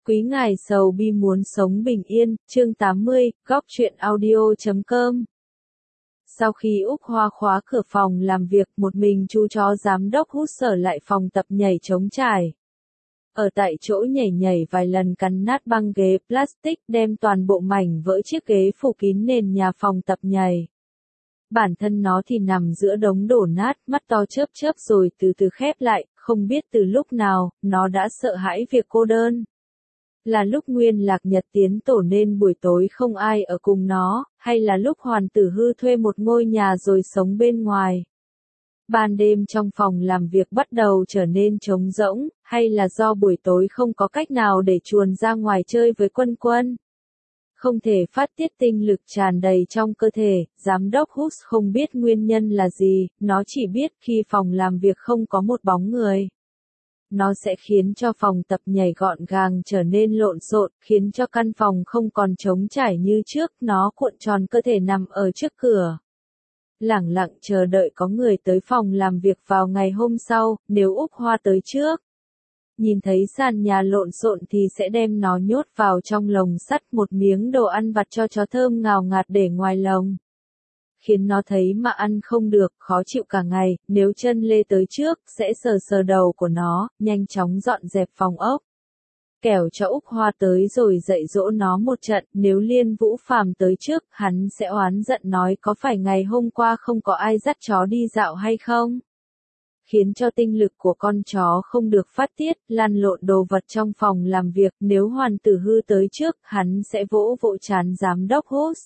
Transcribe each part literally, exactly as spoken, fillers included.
Quý ngài sầu bi muốn sống bình yên, chương tám mươi, góc truyện audio chấm com. Sau khi Úc Hoa khóa cửa phòng làm việc, một mình chú chó giám đốc hút sở lại phòng tập nhảy trống trải. Ở tại chỗ nhảy nhảy vài lần cắn nát băng ghế plastic, đem toàn bộ mảnh vỡ chiếc ghế phủ kín nền nhà phòng tập nhảy. Bản thân nó thì nằm giữa đống đổ nát, mắt to chớp chớp rồi từ từ khép lại, không biết từ lúc nào, nó đã sợ hãi việc cô đơn. Là lúc Nguyên Lạc Nhật tiến tổ nên buổi tối không ai ở cùng nó, hay là lúc Hoàn Tử Hư thuê một ngôi nhà rồi sống bên ngoài. Ban đêm trong phòng làm việc bắt đầu trở nên trống rỗng, hay là do buổi tối không có cách nào để chuồn ra ngoài chơi với Quân Quân. Không thể phát tiết tinh lực tràn đầy trong cơ thể, giám đốc Hus không biết nguyên nhân là gì, nó chỉ biết khi phòng làm việc không có một bóng người. Nó sẽ khiến cho phòng tập nhảy gọn gàng trở nên lộn xộn, khiến cho căn phòng không còn trống trải như trước, nó cuộn tròn cơ thể nằm ở trước cửa. Lẳng lặng chờ đợi có người tới phòng làm việc vào ngày hôm sau, nếu Úc Hoa tới trước. Nhìn thấy sàn nhà lộn xộn thì sẽ đem nó nhốt vào trong lồng sắt, một miếng đồ ăn vặt cho chó thơm ngào ngạt để ngoài lồng. Khiến nó thấy mà ăn không được, khó chịu cả ngày, nếu chân lê tới trước, sẽ sờ sờ đầu của nó, nhanh chóng dọn dẹp phòng ốc. Kẻo cho Úc Hoa tới rồi dạy dỗ nó một trận, nếu Liên Vũ Phàm tới trước, hắn sẽ oán giận nói có phải ngày hôm qua không có ai dắt chó đi dạo hay không? Khiến cho tinh lực của con chó không được phát tiết, lăn lộn đồ vật trong phòng làm việc, nếu Hoàn Tử Hư tới trước, hắn sẽ vỗ vỗ trán giám đốc Hus.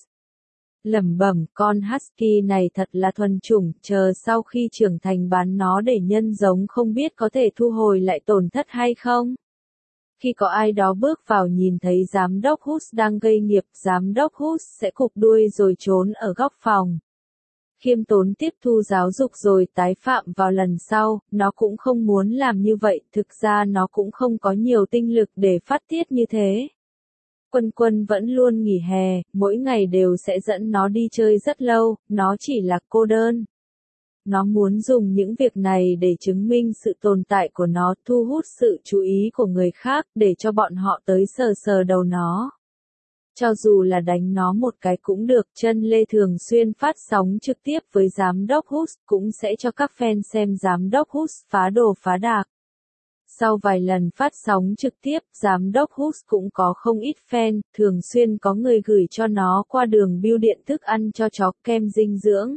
Lẩm bẩm, con Husky này thật là thuần chủng, chờ sau khi trưởng thành bán nó để nhân giống không biết có thể thu hồi lại tổn thất hay không. Khi có ai đó bước vào nhìn thấy giám đốc Hus đang gây nghiệp, giám đốc Hus sẽ cụp đuôi rồi trốn ở góc phòng. Khiêm tốn tiếp thu giáo dục rồi tái phạm vào lần sau, nó cũng không muốn làm như vậy, thực ra nó cũng không có nhiều tinh lực để phát tiết như thế. Quân Quân vẫn luôn nghỉ hè, mỗi ngày đều sẽ dẫn nó đi chơi rất lâu, nó chỉ là cô đơn. Nó muốn dùng những việc này để chứng minh sự tồn tại của nó, thu hút sự chú ý của người khác, để cho bọn họ tới sờ sờ đầu nó. Cho dù là đánh nó một cái cũng được, Chân Lê thường xuyên phát sóng trực tiếp với giám đốc Hus, cũng sẽ cho các fan xem giám đốc Hus phá đồ phá đạc. Sau vài lần phát sóng trực tiếp, giám đốc Hus cũng có không ít fan, thường xuyên có người gửi cho nó qua đường bưu điện thức ăn cho chó, kem dinh dưỡng,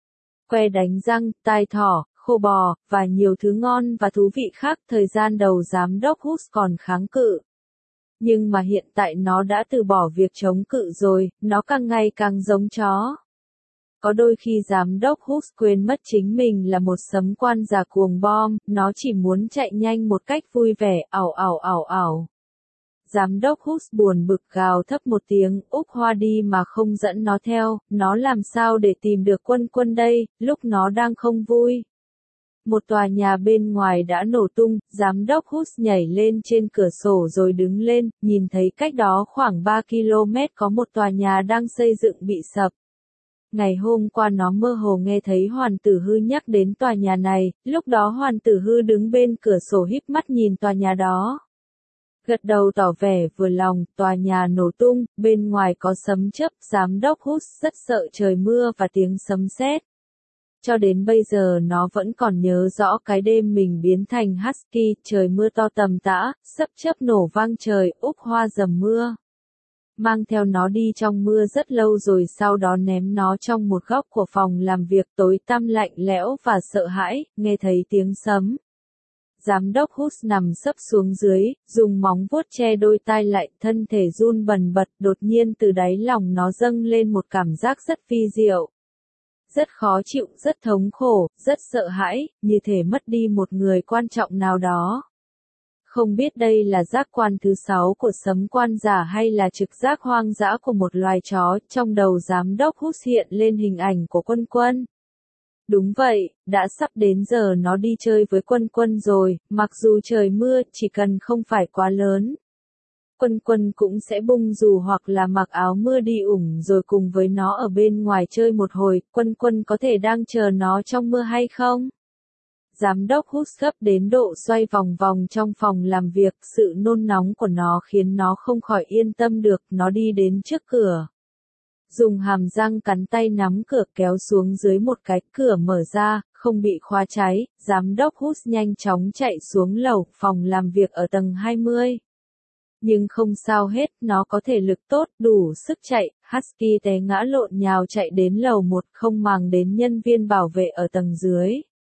que đánh răng, tai thỏ, khô bò, và nhiều thứ ngon và thú vị khác. Thời gian đầu giám đốc Hus còn kháng cự. Nhưng mà hiện tại nó đã từ bỏ việc chống cự rồi, nó càng ngày càng giống chó. Có đôi khi giám đốc Hus quên mất chính mình là một sấm quan già cuồng bom, nó chỉ muốn chạy nhanh một cách vui vẻ, ảo ảo ảo ảo. Giám đốc Hus buồn bực gào thấp một tiếng, Úc Hoa đi mà không dẫn nó theo, nó làm sao để tìm được Quân Quân đây, lúc nó đang không vui. Một tòa nhà bên ngoài đã nổ tung, giám đốc Hus nhảy lên trên cửa sổ rồi đứng lên, nhìn thấy cách đó khoảng ba ki lô mét có một tòa nhà đang xây dựng bị sập. Ngày hôm qua nó mơ hồ nghe thấy Hoàn Tử Hư nhắc đến tòa nhà này, lúc đó Hoàn Tử Hư đứng bên cửa sổ híp mắt nhìn tòa nhà đó. Gật đầu tỏ vẻ vừa lòng, tòa nhà nổ tung, bên ngoài có sấm chớp, giám đốc Hus rất sợ trời mưa và tiếng sấm sét. Cho đến bây giờ nó vẫn còn nhớ rõ cái đêm mình biến thành Husky, trời mưa to tầm tã, sấm chớp nổ vang trời, Úc Hoa dầm mưa. Mang theo nó đi trong mưa rất lâu rồi sau đó ném nó trong một góc của phòng làm việc tối tăm lạnh lẽo và sợ hãi, nghe thấy tiếng sấm. Giám đốc Hus nằm sấp xuống dưới, dùng móng vuốt che đôi tai lại, thân thể run bần bật, đột nhiên từ đáy lòng nó dâng lên một cảm giác rất phi diệu. Rất khó chịu, rất thống khổ, rất sợ hãi, như thể mất đi một người quan trọng nào đó. Không biết đây là giác quan thứ sáu của sấm quan giả hay là trực giác hoang dã của một loài chó, trong đầu giám đốc Hus hiện lên hình ảnh của Quân Quân. Đúng vậy, đã sắp đến giờ nó đi chơi với Quân Quân rồi, mặc dù trời mưa, chỉ cần không phải quá lớn. Quân Quân cũng sẽ bung dù hoặc là mặc áo mưa đi ủng rồi cùng với nó ở bên ngoài chơi một hồi, Quân Quân có thể đang chờ nó trong mưa hay không? giám đốc Hus gấp đến độ xoay vòng vòng trong phòng làm việc, sự nôn nóng của nó khiến nó không khỏi yên tâm được, nó đi đến trước cửa. Dùng hàm răng cắn tay nắm cửa kéo xuống dưới một cái, cửa mở ra, không bị khóa cháy, giám đốc Hus nhanh chóng chạy xuống lầu, phòng làm việc ở tầng hai mươi. Nhưng không sao hết, nó có thể lực tốt, đủ sức chạy, Husky té ngã lộn nhào chạy đến lầu một, không màng đến nhân viên bảo vệ ở tầng dưới.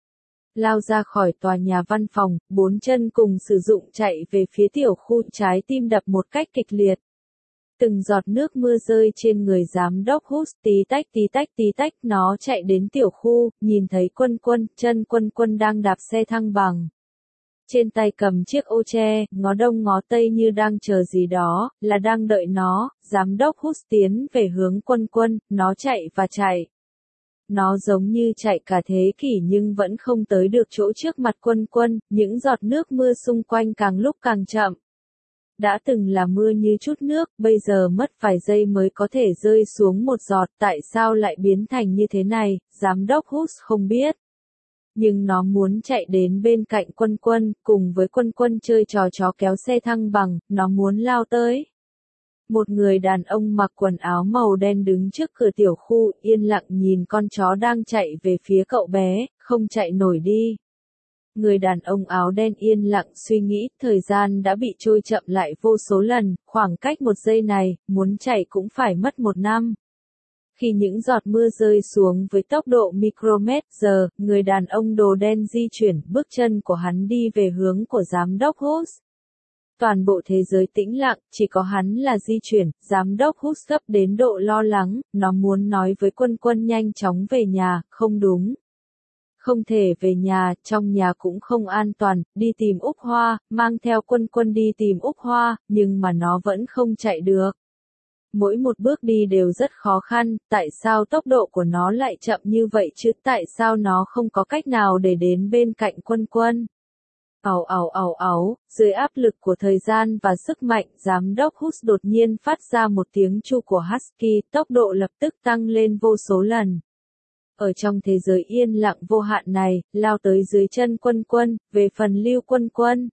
Lao ra khỏi tòa nhà văn phòng, bốn chân cùng sử dụng chạy về phía tiểu khu, trái tim đập một cách kịch liệt. Từng giọt nước mưa rơi trên người giám đốc Hus, tí tách tí tách tí tách, nó chạy đến tiểu khu, nhìn thấy Quân Quân, chân Quân Quân đang đạp xe thăng bằng. Trên tay cầm chiếc ô tre, ngó đông ngó tây như đang chờ gì đó, là đang đợi nó, giám đốc Hus tiến về hướng Quân Quân, nó chạy và chạy. Nó giống như chạy cả thế kỷ nhưng vẫn không tới được chỗ trước mặt Quân Quân, những giọt nước mưa xung quanh càng lúc càng chậm. Đã từng là mưa như chút nước, bây giờ mất vài giây mới có thể rơi xuống một giọt, tại sao lại biến thành như thế này, giám đốc Hus không biết. Nhưng nó muốn chạy đến bên cạnh Quân Quân, cùng với Quân Quân chơi trò chó kéo xe thăng bằng, nó muốn lao tới. Một người đàn ông mặc quần áo màu đen đứng trước cửa tiểu khu, yên lặng nhìn con chó đang chạy về phía cậu bé, không chạy nổi đi. Người đàn ông áo đen yên lặng suy nghĩ, thời gian đã bị trôi chậm lại vô số lần, khoảng cách một giây này, muốn chạy cũng phải mất một năm. Khi những giọt mưa rơi xuống với tốc độ micromet giờ, người đàn ông đồ đen di chuyển, bước chân của hắn đi về hướng của giám đốc Hus. Toàn bộ thế giới tĩnh lặng, chỉ có hắn là di chuyển, giám đốc Hus gấp đến độ lo lắng, nó muốn nói với Quân Quân nhanh chóng về nhà, không đúng. Không thể về nhà, trong nhà cũng không an toàn, đi tìm Úc Hoa, mang theo Quân Quân đi tìm Úc Hoa, nhưng mà nó vẫn không chạy được. Mỗi một bước đi đều rất khó khăn, tại sao tốc độ của nó lại chậm như vậy chứ, tại sao nó không có cách nào để đến bên cạnh Quân Quân. Ào ào ào ào, dưới áp lực của thời gian và sức mạnh, giám đốc Hus đột nhiên phát ra một tiếng chu của Husky, tốc độ lập tức tăng lên vô số lần. Ở trong thế giới yên lặng vô hạn này, lao tới dưới chân Quân Quân, về phần Lưu Quân Quân.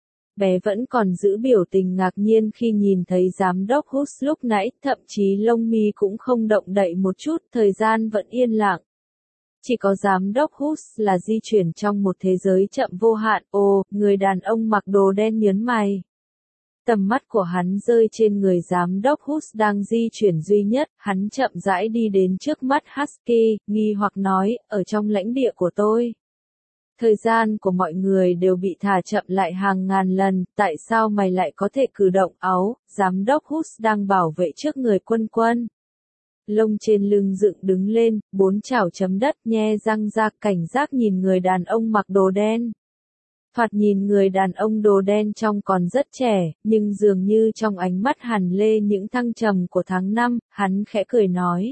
Bé vẫn còn giữ biểu tình ngạc nhiên khi nhìn thấy giám đốc Hus lúc nãy, thậm chí lông mi cũng không động đậy một chút, thời gian vẫn yên lặng. Chỉ có giám đốc Hus là di chuyển trong một thế giới chậm vô hạn, ồ, người đàn ông mặc đồ đen nhớn mày. Tầm mắt của hắn rơi trên người giám đốc Hus đang di chuyển duy nhất, hắn chậm rãi đi đến trước mắt Husky, nghi hoặc nói, ở trong lãnh địa của tôi. Thời gian của mọi người đều bị thả chậm lại hàng ngàn lần, tại sao mày lại có thể cử động áo, giám đốc Hus đang bảo vệ trước người Quân Quân. Lông trên lưng dựng đứng lên, bốn chảo chấm đất nhe răng ra, cảnh giác nhìn người đàn ông mặc đồ đen. Thoạt nhìn người đàn ông đồ đen trông còn rất trẻ, nhưng dường như trong ánh mắt hằn lê những thăng trầm của tháng năm, hắn khẽ cười nói.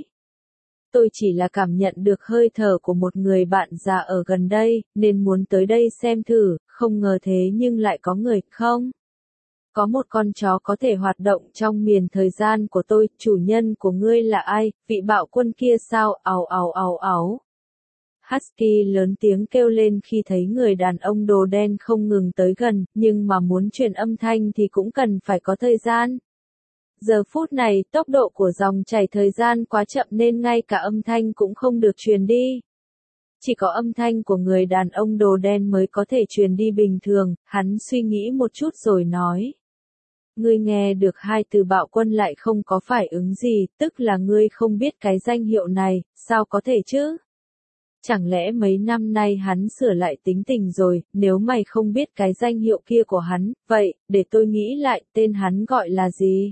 Tôi chỉ là cảm nhận được hơi thở của một người bạn già ở gần đây, nên muốn tới đây xem thử, không ngờ thế nhưng lại có người, không? Có một con chó có thể hoạt động trong miền thời gian của tôi, chủ nhân của ngươi là ai, vị bạo quân kia sao, ào ào ào ào. Husky lớn tiếng kêu lên khi thấy người đàn ông đồ đen không ngừng tới gần, nhưng mà muốn truyền âm thanh thì cũng cần phải có thời gian. Giờ phút này, tốc độ của dòng chảy thời gian quá chậm nên ngay cả âm thanh cũng không được truyền đi. Chỉ có âm thanh của người đàn ông đồ đen mới có thể truyền đi bình thường, hắn suy nghĩ một chút rồi nói. Ngươi nghe được hai từ bạo quân lại không có phản ứng gì, tức là ngươi không biết cái danh hiệu này, sao có thể chứ? Chẳng lẽ mấy năm nay hắn sửa lại tính tình rồi, nếu mày không biết cái danh hiệu kia của hắn, vậy, để tôi nghĩ lại, tên hắn gọi là gì?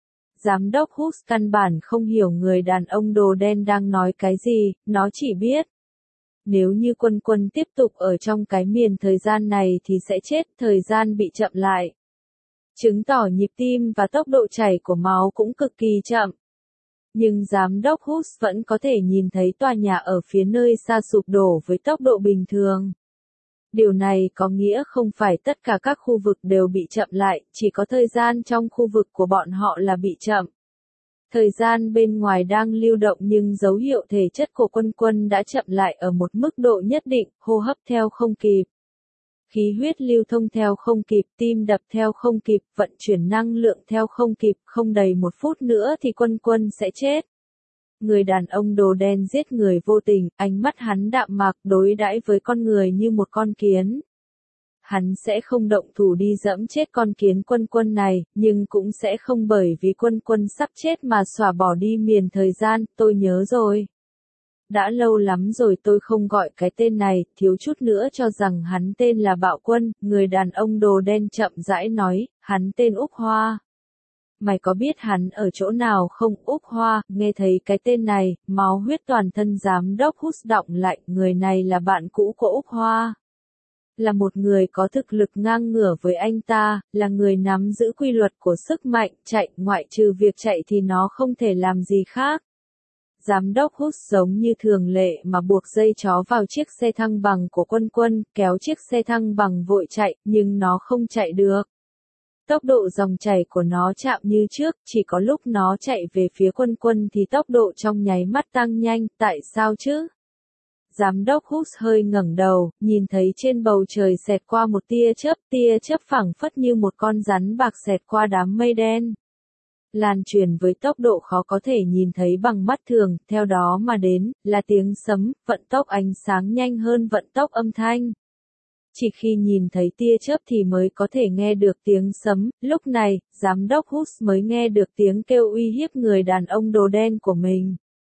Giám đốc Hus căn bản không hiểu người đàn ông đồ đen đang nói cái gì, nó chỉ biết. Nếu như Quân Quân tiếp tục ở trong cái miền thời gian này thì sẽ chết, thời gian bị chậm lại. Chứng tỏ nhịp tim và tốc độ chảy của máu cũng cực kỳ chậm. Nhưng giám đốc Hus vẫn có thể nhìn thấy tòa nhà ở phía nơi xa sụp đổ với tốc độ bình thường. Điều này có nghĩa không phải tất cả các khu vực đều bị chậm lại, chỉ có thời gian trong khu vực của bọn họ là bị chậm. Thời gian bên ngoài đang lưu động nhưng dấu hiệu thể chất của Quân Quân đã chậm lại ở một mức độ nhất định, hô hấp theo không kịp. Khí huyết lưu thông theo không kịp, tim đập theo không kịp, vận chuyển năng lượng theo không kịp, không đầy một phút nữa thì Quân Quân sẽ chết. Người đàn ông đồ đen giết người vô tình, ánh mắt hắn đạm mạc đối đãi với con người như một con kiến. Hắn sẽ không động thủ đi dẫm chết con kiến Quân Quân này, nhưng cũng sẽ không bởi vì Quân Quân sắp chết mà xóa bỏ đi miền thời gian, tôi nhớ rồi. Đã lâu lắm rồi tôi không gọi cái tên này, thiếu chút nữa cho rằng hắn tên là Bạo Quân, người đàn ông đồ đen chậm rãi nói, hắn tên Úc Hoa. Mày có biết hắn ở chỗ nào không? Úc Hoa, nghe thấy cái tên này, máu huyết toàn thân giám đốc hút động lại, người này là bạn cũ của Úc Hoa. Là một người có thực lực ngang ngửa với anh ta, là người nắm giữ quy luật của sức mạnh, chạy, ngoại trừ việc chạy thì nó không thể làm gì khác. Giám đốc hút giống như thường lệ mà buộc dây chó vào chiếc xe thăng bằng của Quân Quân, kéo chiếc xe thăng bằng vội chạy, nhưng nó không chạy được. Tốc độ dòng chảy của nó chạm như trước, chỉ có lúc nó chạy về phía Quân Quân thì tốc độ trong nháy mắt tăng nhanh, tại sao chứ? Giám đốc Hughes hơi ngẩng đầu, nhìn thấy trên bầu trời xẹt qua một tia chớp, tia chớp phẳng phất như một con rắn bạc xẹt qua đám mây đen. Lan truyền với tốc độ khó có thể nhìn thấy bằng mắt thường, theo đó mà đến, là tiếng sấm, vận tốc ánh sáng nhanh hơn vận tốc âm thanh. Chỉ khi nhìn thấy tia chớp thì mới có thể nghe được tiếng sấm, lúc này, giám đốc Hughes mới nghe được tiếng kêu uy hiếp người đàn ông đồ đen của mình.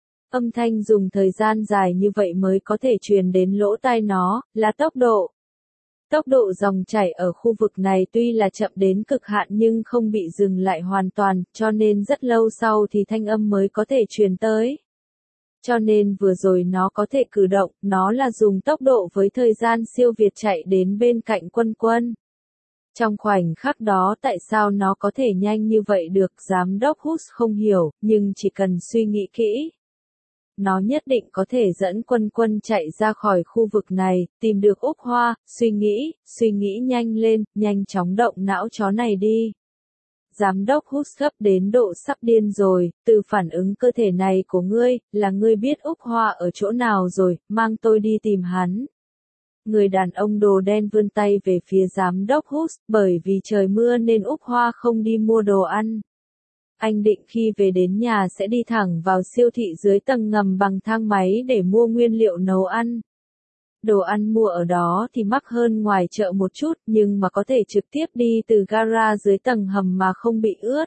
Âm thanh dùng thời gian dài như vậy mới có thể truyền đến lỗ tai nó, là tốc độ. Tốc độ dòng chảy ở khu vực này tuy là chậm đến cực hạn nhưng không bị dừng lại hoàn toàn, cho nên rất lâu sau thì thanh âm mới có thể truyền tới. Cho nên vừa rồi nó có thể cử động, nó là dùng tốc độ với thời gian siêu việt chạy đến bên cạnh Quân Quân. Trong khoảnh khắc đó tại sao nó có thể nhanh như vậy được, giám đốc Hughes không hiểu, nhưng chỉ cần suy nghĩ kỹ. Nó nhất định có thể dẫn Quân Quân chạy ra khỏi khu vực này, tìm được Úc Hoa, suy nghĩ, suy nghĩ nhanh lên, nhanh chóng động não chó này đi. Giám đốc Hughes gấp đến độ sắp điên rồi, từ phản ứng cơ thể này của ngươi, là ngươi biết Úc Hoa ở chỗ nào rồi, mang tôi đi tìm hắn. Người đàn ông đồ đen vươn tay về phía giám đốc Hughes, bởi vì trời mưa nên Úc Hoa không đi mua đồ ăn. Anh định khi về đến nhà sẽ đi thẳng vào siêu thị dưới tầng ngầm bằng thang máy để mua nguyên liệu nấu ăn. Đồ ăn mua ở đó thì mắc hơn ngoài chợ một chút, nhưng mà có thể trực tiếp đi từ gara dưới tầng hầm mà không bị ướt.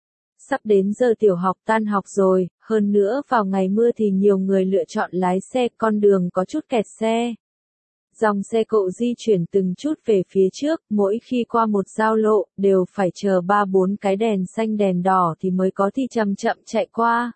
Sắp đến giờ tiểu học tan học rồi, hơn nữa vào ngày mưa thì nhiều người lựa chọn lái xe, con đường có chút kẹt xe. Dòng xe cộ di chuyển từng chút về phía trước, mỗi khi qua một giao lộ, đều phải chờ ba bốn cái đèn xanh đèn đỏ thì mới có thì chậm chậm chạy qua.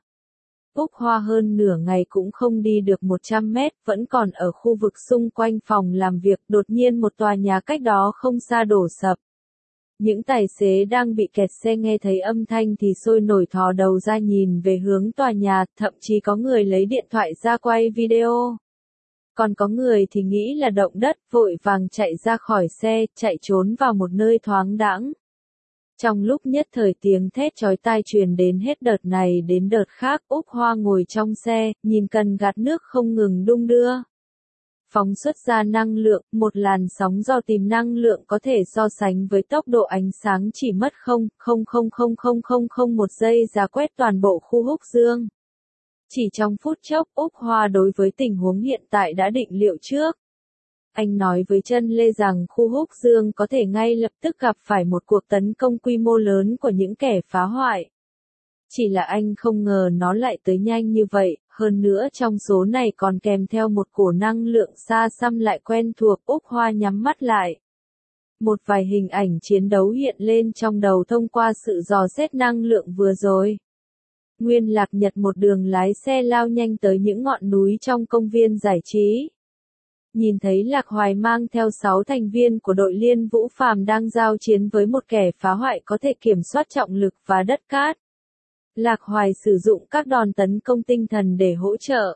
Úc Hoa hơn nửa ngày cũng không đi được một trăm mét, vẫn còn ở khu vực xung quanh phòng làm việc, đột nhiên một tòa nhà cách đó không xa đổ sập. Những tài xế đang bị kẹt xe nghe thấy âm thanh thì sôi nổi thò đầu ra nhìn về hướng tòa nhà, thậm chí có người lấy điện thoại ra quay video. Còn có người thì nghĩ là động đất, vội vàng chạy ra khỏi xe, chạy trốn vào một nơi thoáng đãng. Trong lúc nhất thời tiếng thét chói tai truyền đến hết đợt này đến đợt khác, Úc Hoa ngồi trong xe, nhìn cần gạt nước không ngừng đung đưa. Phóng xuất ra năng lượng, một làn sóng do tìm năng lượng có thể so sánh với tốc độ ánh sáng chỉ mất không phẩy không không không không không một giây ra quét toàn bộ khu húc dương. Chỉ trong phút chốc, Úc Hoa đối với tình huống hiện tại đã định liệu trước. Anh nói với Chân Lê rằng khu húc dương có thể ngay lập tức gặp phải một cuộc tấn công quy mô lớn của những kẻ phá hoại. Chỉ là anh không ngờ nó lại tới nhanh như vậy, hơn nữa trong số này còn kèm theo một cổ năng lượng xa xăm lại quen thuộc. Úc Hoa nhắm mắt lại. Một vài hình ảnh chiến đấu hiện lên trong đầu thông qua sự dò xét năng lượng vừa rồi. Nguyên Lạc Nhật một đường lái xe lao nhanh tới những ngọn núi trong công viên giải trí. Nhìn thấy Lạc Hoài mang theo sáu thành viên của đội Liên Vũ Phàm đang giao chiến với một kẻ phá hoại có thể kiểm soát trọng lực và đất cát. Lạc Hoài sử dụng các đòn tấn công tinh thần để hỗ trợ.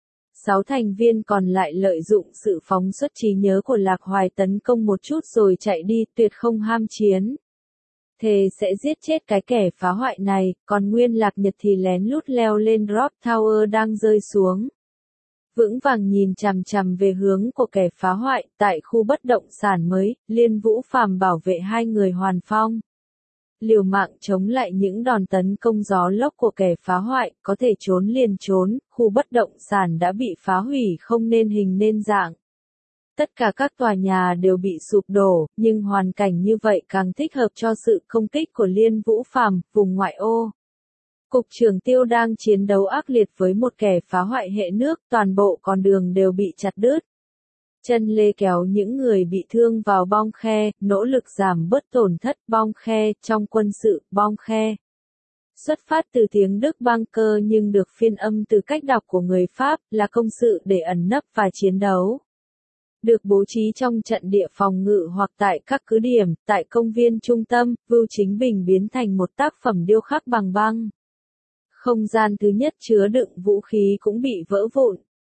Sáu thành viên còn lại lợi dụng sự phóng xuất trí nhớ của Lạc Hoài tấn công một chút rồi chạy đi, tuyệt không ham chiến. thề sẽ giết chết cái kẻ phá hoại này, còn Nguyên Lạc Nhật thì lén lút leo lên Drop Tower đang rơi xuống. Vững vàng nhìn chằm chằm về hướng của kẻ phá hoại, tại khu bất động sản mới, Liên Vũ Phàm bảo vệ hai người Hoàn Phong. Liều mạng chống lại những đòn tấn công gió lốc của kẻ phá hoại, có thể trốn liền trốn, khu bất động sản đã bị phá hủy không nên hình nên dạng. Tất cả các tòa nhà đều bị sụp đổ, nhưng hoàn cảnh như vậy càng thích hợp cho sự công kích của Liên Vũ Phàm, vùng ngoại ô. Cục trưởng Tiêu đang chiến đấu ác liệt với một kẻ phá hoại hệ nước, toàn bộ con đường đều bị chặt đứt. Chân lê kéo những người bị thương vào bong khe, nỗ lực giảm bớt tổn thất bong khe, trong quân sự, bong khe. Xuất phát từ tiếng Đức bunker nhưng được phiên âm từ cách đọc của người Pháp, là công sự để ẩn nấp và chiến đấu. Được bố trí trong trận địa phòng ngự hoặc tại các cứ điểm, tại công viên trung tâm, Vưu Chính Bình biến thành một tác phẩm điêu khắc bằng băng. Không gian thứ nhất chứa đựng vũ khí cũng bị vỡ vụn.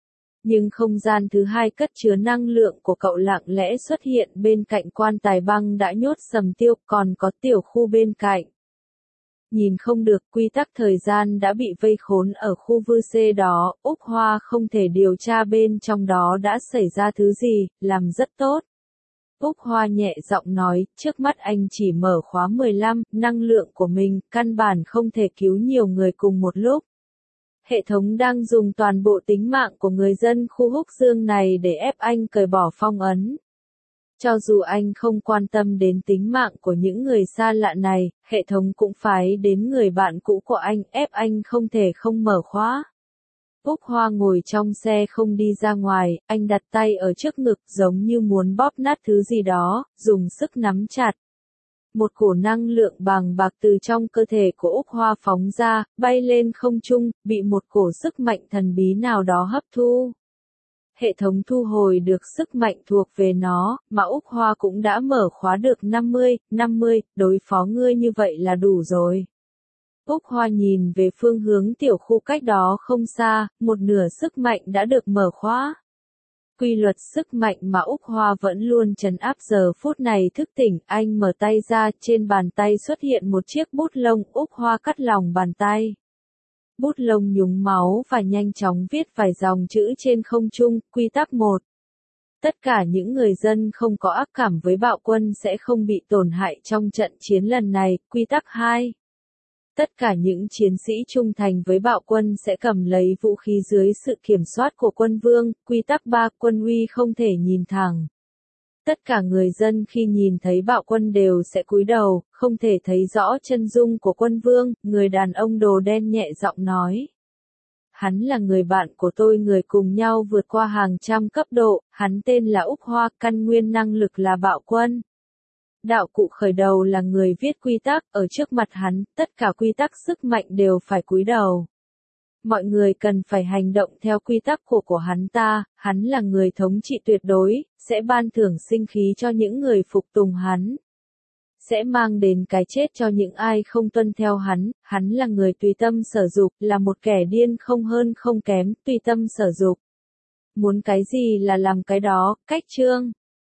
Nhưng không gian thứ hai cất chứa năng lượng của cậu lặng lẽ xuất hiện bên cạnh quan tài băng đã nhốt Sầm Tiêu, còn có tiểu khu bên cạnh. Nhìn không được, quy tắc thời gian đã bị vây khốn ở khu vư xê đó, Úc Hoa không thể điều tra bên trong đó đã xảy ra thứ gì, làm rất tốt. Úc Hoa nhẹ giọng nói, trước mắt anh chỉ mở khóa mười lăm, năng lượng của mình, căn bản không thể cứu nhiều người cùng một lúc. Hệ thống đang dùng toàn bộ tính mạng của người dân khu Húc Dương này để ép anh cởi bỏ phong ấn. Cho dù anh không quan tâm đến tính mạng của những người xa lạ này, hệ thống cũng phái đến người bạn cũ của anh, ép anh không thể không mở khóa. Úc Hoa ngồi trong xe không đi ra ngoài, anh đặt tay ở trước ngực giống như muốn bóp nát thứ gì đó, dùng sức nắm chặt. Một cổ năng lượng bàng bạc từ trong cơ thể của Úc Hoa phóng ra, bay lên không trung, bị một cổ sức mạnh thần bí nào đó hấp thu. Hệ thống thu hồi được sức mạnh thuộc về nó, mà Úc Hoa cũng đã mở khóa được năm mươi, năm mươi, đối phó ngươi như vậy là đủ rồi. Úc Hoa nhìn về phương hướng tiểu khu cách đó không xa, một nửa sức mạnh đã được mở khóa. Quy luật sức mạnh mà Úc Hoa vẫn luôn trấn áp giờ phút này thức tỉnh, anh mở tay ra, trên bàn tay xuất hiện một chiếc bút lông, Úc Hoa cắt lòng bàn tay. Bút lông nhúng máu và nhanh chóng viết vài dòng chữ trên không trung, quy tắc một. Tất cả những người dân không có ác cảm với bạo quân sẽ không bị tổn hại trong trận chiến lần này, quy tắc hai. Tất cả những chiến sĩ trung thành với bạo quân sẽ cầm lấy vũ khí dưới sự kiểm soát của quân vương, quy tắc ba, quân uy không thể nhìn thẳng. Tất cả người dân khi nhìn thấy bạo quân đều sẽ cúi đầu, không thể thấy rõ chân dung của quân vương, người đàn ông đồ đen nhẹ giọng nói. Hắn là người bạn của tôi, người cùng nhau vượt qua hàng trăm cấp độ, hắn tên là Úc Hoa, căn nguyên năng lực là bạo quân. Đạo cụ khởi đầu là người viết quy tắc, ở trước mặt hắn, tất cả quy tắc sức mạnh đều phải cúi đầu. Mọi người cần phải hành động theo quy tắc của của hắn ta, hắn là người thống trị tuyệt đối, sẽ ban thưởng sinh khí cho những người phục tùng hắn. Sẽ mang đến cái chết cho những ai không tuân theo hắn, hắn là người tùy tâm sở dục, là một kẻ điên không hơn không kém, tùy tâm sở dục. Muốn cái gì là làm cái đó, cách chương.